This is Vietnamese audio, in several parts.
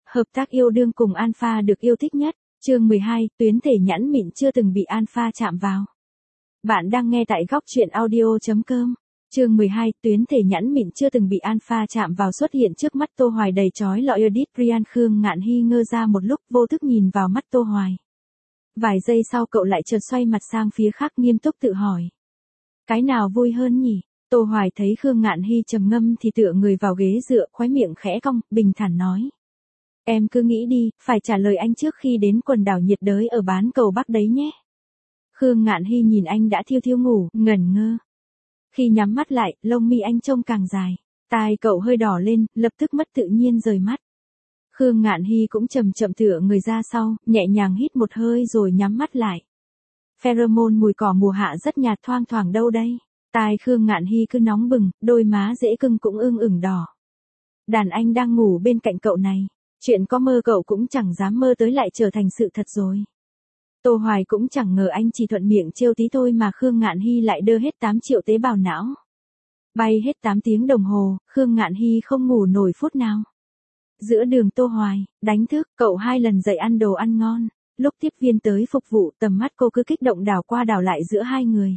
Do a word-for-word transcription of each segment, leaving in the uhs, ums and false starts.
Hợp tác yêu đương cùng Alpha được yêu thích nhất. Chương mười hai, tuyến thể nhẵn mịn chưa từng bị Alpha chạm vào. Bạn đang nghe tại góc truyện audio chấm com. Chương mười hai, tuyến thể nhẵn mịn chưa từng bị Alpha chạm vào xuất hiện trước mắt Tô Hoài đầy chói lọi edit Ryan Khương Ngạn Hy ngơ ra một lúc vô thức nhìn vào mắt Tô Hoài. Vài giây sau cậu lại chợt xoay mặt sang phía khác nghiêm túc tự hỏi. Cái nào vui hơn nhỉ? Tô Hoài thấy Khương Ngạn Hy trầm ngâm thì tựa người vào ghế dựa, khóe miệng khẽ cong, bình thản nói. Em cứ nghĩ đi, phải trả lời anh trước khi đến quần đảo nhiệt đới ở bán cầu Bắc đấy nhé. Khương Ngạn Hy nhìn anh đã thiêu thiêu ngủ, ngẩn ngơ. Khi nhắm mắt lại, lông mi anh trông càng dài. Tai cậu hơi đỏ lên, lập tức mất tự nhiên rời mắt. Khương Ngạn Hy cũng chậm chậm tựa người ra sau, nhẹ nhàng hít một hơi rồi nhắm mắt lại. Pheromone mùi cỏ mùa hạ rất nhạt thoang thoảng đâu đây. Tai Khương Ngạn Hy cứ nóng bừng, đôi má dễ cưng cũng ưng ửng đỏ. Đàn anh đang ngủ bên cạnh cậu này. Chuyện có mơ cậu cũng chẳng dám mơ tới lại trở thành sự thật rồi. Tô Hoài cũng chẳng ngờ anh chỉ thuận miệng trêu tí thôi mà Khương Ngạn Hy lại đơ hết tám triệu tế bào não. Bay hết tám tiếng đồng hồ, Khương Ngạn Hy không ngủ nổi phút nào. Giữa đường Tô Hoài, đánh thức, cậu hai lần dậy ăn đồ ăn ngon. Lúc tiếp viên tới phục vụ, tầm mắt cô cứ kích động đảo qua đảo lại giữa hai người.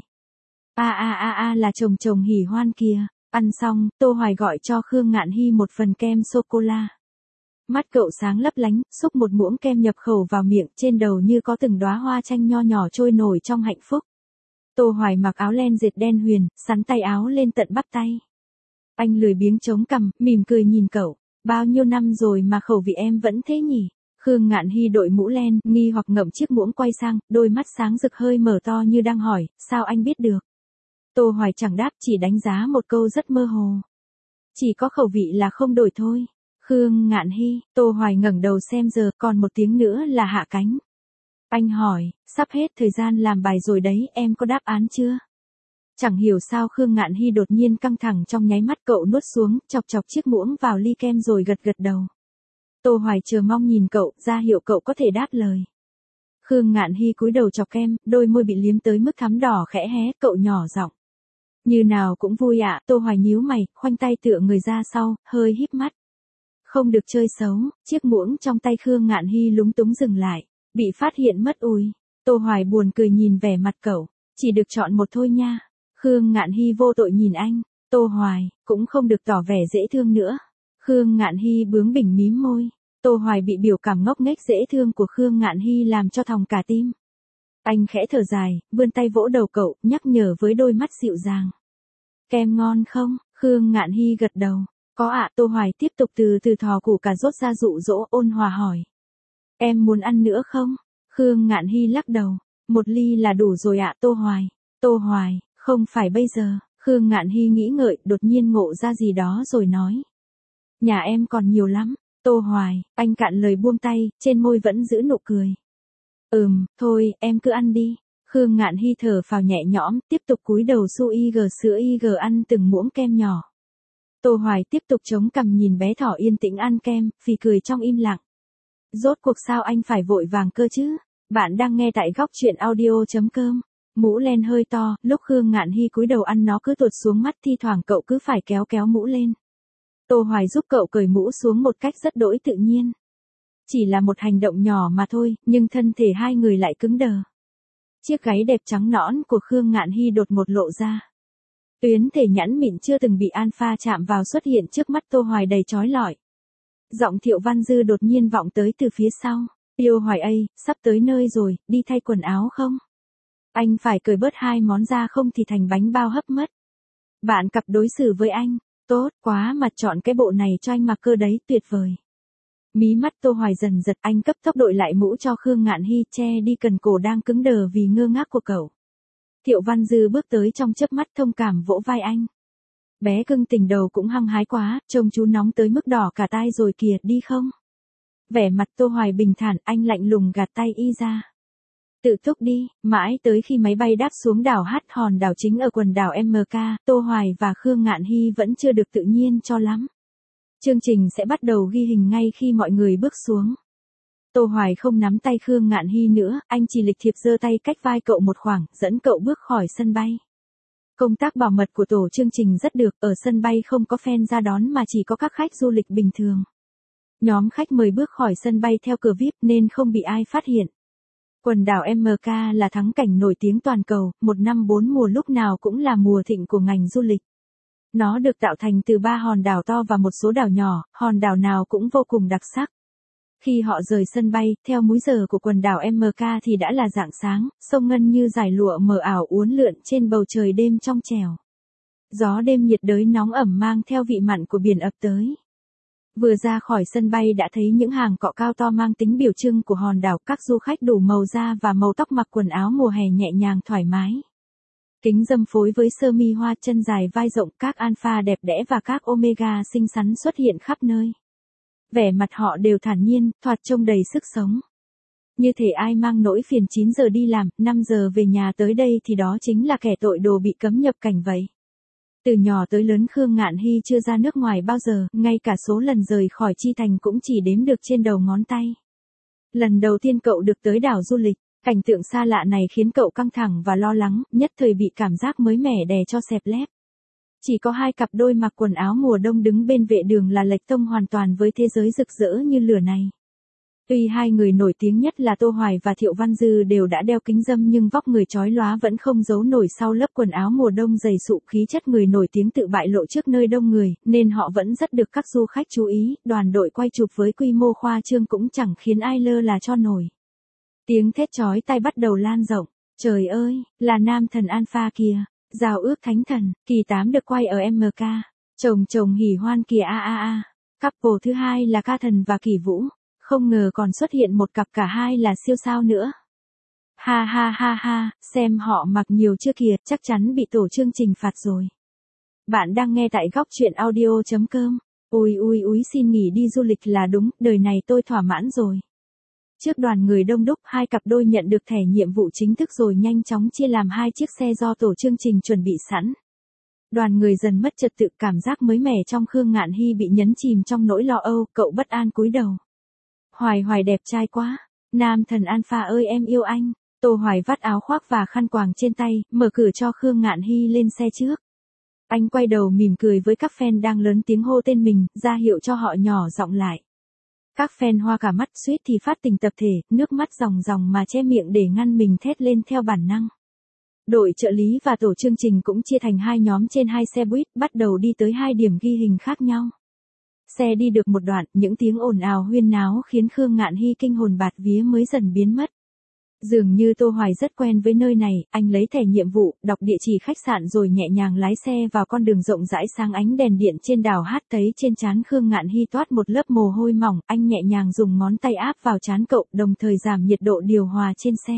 A a a a là chồng chồng hỉ hoan kìa. Ăn xong, Tô Hoài gọi cho Khương Ngạn Hy một phần kem sô-cô-la. Mắt cậu sáng lấp lánh, xúc một muỗng kem nhập khẩu vào miệng, trên đầu như có từng đóa hoa chanh nho nhỏ trôi nổi trong hạnh phúc. Tô Hoài mặc áo len dệt đen huyền, sắn tay áo lên tận bắp tay. Anh lười biếng chống cằm, mỉm cười nhìn cậu. Bao nhiêu năm rồi mà khẩu vị em vẫn thế nhỉ? Khương Ngạn Hy đội mũ len, nghi hoặc ngậm chiếc muỗng quay sang, đôi mắt sáng rực hơi mở to như đang hỏi, sao anh biết được? Tô Hoài chẳng đáp, chỉ đánh giá một câu rất mơ hồ. Chỉ có khẩu vị là không đổi thôi. Khương Ngạn Hy, Tô Hoài ngẩng đầu xem giờ, còn một tiếng nữa là hạ cánh. Anh hỏi, sắp hết thời gian làm bài rồi đấy, em có đáp án chưa? Chẳng hiểu sao Khương Ngạn Hy đột nhiên căng thẳng, trong nháy mắt cậu nuốt xuống, chọc chọc chiếc muỗng vào ly kem rồi gật gật đầu. Tô Hoài chờ mong nhìn cậu, ra hiệu cậu có thể đáp lời. Khương Ngạn Hy cúi đầu chọc kem, đôi môi bị liếm tới mức thắm đỏ khẽ hé, cậu nhỏ giọng. Như nào cũng vui ạ. Tô Hoài nhíu mày, khoanh tay tựa người ra sau, hơi híp mắt. Không được chơi xấu, chiếc muỗng trong tay Khương Ngạn Hy lúng túng dừng lại, bị phát hiện mất ui. Tô Hoài buồn cười nhìn vẻ mặt cậu, chỉ được chọn một thôi nha. Khương Ngạn Hy vô tội nhìn anh, Tô Hoài, cũng không được tỏ vẻ dễ thương nữa. Khương Ngạn Hy bướng bỉnh mím môi, Tô Hoài bị biểu cảm ngốc nghếch dễ thương của Khương Ngạn Hy làm cho thòng cả tim. Anh khẽ thở dài, vươn tay vỗ đầu cậu, nhắc nhở với đôi mắt dịu dàng. Kem ngon không? Khương Ngạn Hy gật đầu. Có ạ. Tô Hoài tiếp tục từ từ thò củ cà rốt ra dụ dỗ, ôn hòa hỏi. Em muốn ăn nữa không? Khương Ngạn Hy lắc đầu. Một ly là đủ rồi ạ. Tô Hoài. Tô Hoài, không phải bây giờ. Khương Ngạn Hy nghĩ ngợi, đột nhiên ngộ ra gì đó rồi nói. Nhà em còn nhiều lắm. Tô Hoài, anh cạn lời buông tay, trên môi vẫn giữ nụ cười. Ừm, thôi, em cứ ăn đi. Khương Ngạn Hy thở phào nhẹ nhõm, tiếp tục cúi đầu su y gờ sữa y gờ ăn từng muỗng kem nhỏ. Tô Hoài tiếp tục chống cằm nhìn bé thỏ yên tĩnh ăn kem, phì cười trong im lặng. Rốt cuộc sao anh phải vội vàng cơ chứ? Bạn đang nghe tại góc truyện audio chấm com. Mũ len hơi to, lúc Khương Ngạn Hy cúi đầu ăn nó cứ tuột xuống mắt, thi thoảng cậu cứ phải kéo kéo mũ lên. Tô Hoài giúp cậu cởi mũ xuống một cách rất đỗi tự nhiên. Chỉ là một hành động nhỏ mà thôi, nhưng thân thể hai người lại cứng đờ. Chiếc gáy đẹp trắng nõn của Khương Ngạn Hy đột ngột lộ ra. Tuyến thể nhẵn mịn chưa từng bị Alpha chạm vào xuất hiện trước mắt Tô Hoài đầy chói lọi. Giọng Thiệu Văn Dư đột nhiên vọng tới từ phía sau. Yêu Hoài ơi, sắp tới nơi rồi, đi thay quần áo không? Anh phải cởi bớt hai món ra không thì thành bánh bao hấp mất. Bạn cặp đối xử với anh, tốt quá mà chọn cái bộ này cho anh mặc cơ đấy, tuyệt vời. Mí mắt Tô Hoài dần giật, anh cấp tốc đội lại mũ cho Khương Ngạn Hy, che đi cần cổ đang cứng đờ vì ngơ ngác của cậu. Thiệu Văn Dư bước tới trong chớp mắt thông cảm vỗ vai anh. Bé cưng tình đầu cũng hăng hái quá, trông chú nóng tới mức đỏ cả tai rồi kìa, đi không? Vẻ mặt Tô Hoài bình thản, anh lạnh lùng gạt tay y ra. Tự túc đi, mãi tới khi máy bay đáp xuống đảo Hát hòn đảo chính ở quần đảo em ca, Tô Hoài và Khương Ngạn Hy vẫn chưa được tự nhiên cho lắm. Chương trình sẽ bắt đầu ghi hình ngay khi mọi người bước xuống. Tô Hoài không nắm tay Khương Ngạn Hy nữa, anh chỉ lịch thiệp giơ tay cách vai cậu một khoảng, dẫn cậu bước khỏi sân bay. Công tác bảo mật của tổ chương trình rất được, ở sân bay không có fan ra đón mà chỉ có các khách du lịch bình thường. Nhóm khách mời bước khỏi sân bay theo cửa vi ai pi nên không bị ai phát hiện. Quần đảo em ca là thắng cảnh nổi tiếng toàn cầu, một năm bốn mùa lúc nào cũng là mùa thịnh của ngành du lịch. Nó được tạo thành từ ba hòn đảo to và một số đảo nhỏ, hòn đảo nào cũng vô cùng đặc sắc. Khi họ rời sân bay, theo múi giờ của quần đảo em ca thì đã là rạng sáng, sông ngân như dải lụa mờ ảo uốn lượn trên bầu trời đêm trong trẻo. Gió đêm nhiệt đới nóng ẩm mang theo vị mặn của biển ập tới. Vừa ra khỏi sân bay đã thấy những hàng cọ cao to mang tính biểu trưng của hòn đảo, các du khách đủ màu da và màu tóc mặc quần áo mùa hè nhẹ nhàng thoải mái. Kính râm phối với sơ mi hoa, chân dài vai rộng, các alpha đẹp đẽ và các omega xinh xắn xuất hiện khắp nơi. Vẻ mặt họ đều thản nhiên, thoạt trông đầy sức sống. Như thể ai mang nỗi phiền chín giờ đi làm, năm giờ về nhà tới đây thì đó chính là kẻ tội đồ bị cấm nhập cảnh vậy. Từ nhỏ tới lớn Khương Ngạn Hy chưa ra nước ngoài bao giờ, ngay cả số lần rời khỏi Chi Thành cũng chỉ đếm được trên đầu ngón tay. Lần đầu tiên cậu được tới đảo du lịch, cảnh tượng xa lạ này khiến cậu căng thẳng và lo lắng, nhất thời bị cảm giác mới mẻ đè cho xẹp lép. Chỉ có hai cặp đôi mặc quần áo mùa đông đứng bên vệ đường là lệch tông hoàn toàn với thế giới rực rỡ như lửa này. Tuy hai người nổi tiếng nhất là Tô Hoài và Thiệu Văn Dư đều đã đeo kính râm nhưng vóc người chói lóa vẫn không giấu nổi sau lớp quần áo mùa đông dày sụ, khí chất người nổi tiếng tự bại lộ trước nơi đông người, nên họ vẫn rất được các du khách chú ý, đoàn đội quay chụp với quy mô khoa trương cũng chẳng khiến ai lơ là cho nổi. Tiếng thét chói tai bắt đầu lan rộng, trời ơi, là nam thần alpha kìa, giao ước thánh thần, kỳ tám được quay ở em ca, chồng chồng hỉ hoan kìa a a a, couple thứ hai là Ca Thần và Kỳ Vũ. Không ngờ còn xuất hiện một cặp cả hai là siêu sao nữa. Ha ha ha ha, xem họ mặc nhiều chưa kìa, chắc chắn bị tổ chương trình phạt rồi. Bạn đang nghe tại góc truyện audio chấm com. Ui ui ui, xin nghỉ đi du lịch là đúng, đời này tôi thỏa mãn rồi. Trước đoàn người đông đúc, hai cặp đôi nhận được thẻ nhiệm vụ chính thức rồi nhanh chóng chia làm hai chiếc xe do tổ chương trình chuẩn bị sẵn. Đoàn người dần mất trật tự, cảm giác mới mẻ trong Khương Ngạn Hy bị nhấn chìm trong nỗi lo âu, cậu bất an cúi đầu. Hoài Hoài đẹp trai quá, nam thần alpha ơi em yêu anh. Tô Hoài vắt áo khoác và khăn quàng trên tay, mở cửa cho Khương Ngạn Hy lên xe trước. Anh quay đầu mỉm cười với các fan đang lớn tiếng hô tên mình, ra hiệu cho họ nhỏ giọng lại. Các fan hoa cả mắt, suýt thì phát tình tập thể, nước mắt ròng ròng mà che miệng để ngăn mình thét lên theo bản năng. Đội trợ lý và tổ chương trình cũng chia thành hai nhóm trên hai xe buýt, bắt đầu đi tới hai điểm ghi hình khác nhau. Xe đi được một đoạn, những tiếng ồn ào huyên náo khiến Khương Ngạn Hy kinh hồn bạt vía mới dần biến mất. Dường như Tô Hoài rất quen với nơi này, anh lấy thẻ nhiệm vụ, đọc địa chỉ khách sạn rồi nhẹ nhàng lái xe vào con đường rộng rãi sáng ánh đèn điện trên đảo hát. Thấy trên trán Khương Ngạn Hy toát một lớp mồ hôi mỏng, anh nhẹ nhàng dùng ngón tay áp vào trán cậu, đồng thời giảm nhiệt độ điều hòa trên xe.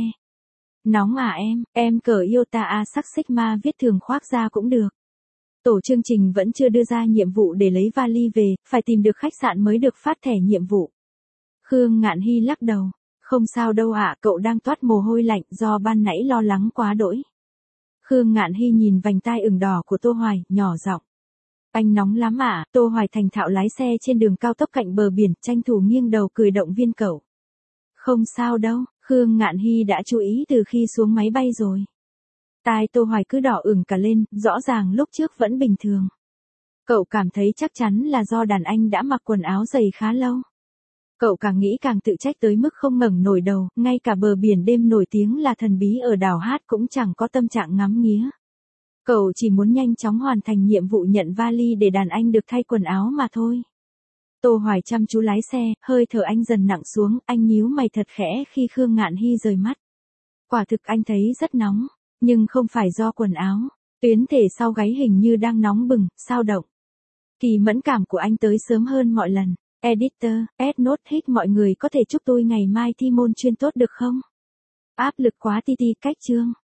Nóng à em, em cởi Iota A sắc Sigma viết thường khoác ra cũng được. Tổ chương trình vẫn chưa đưa ra nhiệm vụ để lấy vali về, phải tìm được khách sạn mới được phát thẻ nhiệm vụ. Khương Ngạn Hy lắc đầu. Không sao đâu ạ, cậu đang toát mồ hôi lạnh do ban nãy lo lắng quá đỗi. Khương Ngạn Hy nhìn vành tai ửng đỏ của Tô Hoài, nhỏ giọng. Anh nóng lắm ạ, Tô Hoài thành thạo lái xe trên đường cao tốc cạnh bờ biển, tranh thủ nghiêng đầu cười động viên cậu. Không sao đâu, Khương Ngạn Hy đã chú ý từ khi xuống máy bay rồi. Tai Tô Hoài cứ đỏ ửng cả lên, rõ ràng lúc trước vẫn bình thường. Cậu cảm thấy chắc chắn là do đàn anh đã mặc quần áo dày khá lâu. Cậu càng nghĩ càng tự trách tới mức không ngẩng nổi đầu, ngay cả bờ biển đêm nổi tiếng là thần bí ở đảo hát cũng chẳng có tâm trạng ngắm nghía. Cậu chỉ muốn nhanh chóng hoàn thành nhiệm vụ nhận vali để đàn anh được thay quần áo mà thôi. Tô Hoài chăm chú lái xe, hơi thở anh dần nặng xuống, anh nhíu mày thật khẽ khi Khương Ngạn Hy rời mắt. Quả thực anh thấy rất nóng, nhưng không phải do quần áo, tuyến thể sau gáy hình như đang nóng bừng, sao động. Kỳ mẫn cảm của anh tới sớm hơn mọi lần. Editor, add note hích mọi người có thể chúc tôi ngày mai thi môn chuyên tốt được không? Áp lực quá ti ti cách chương.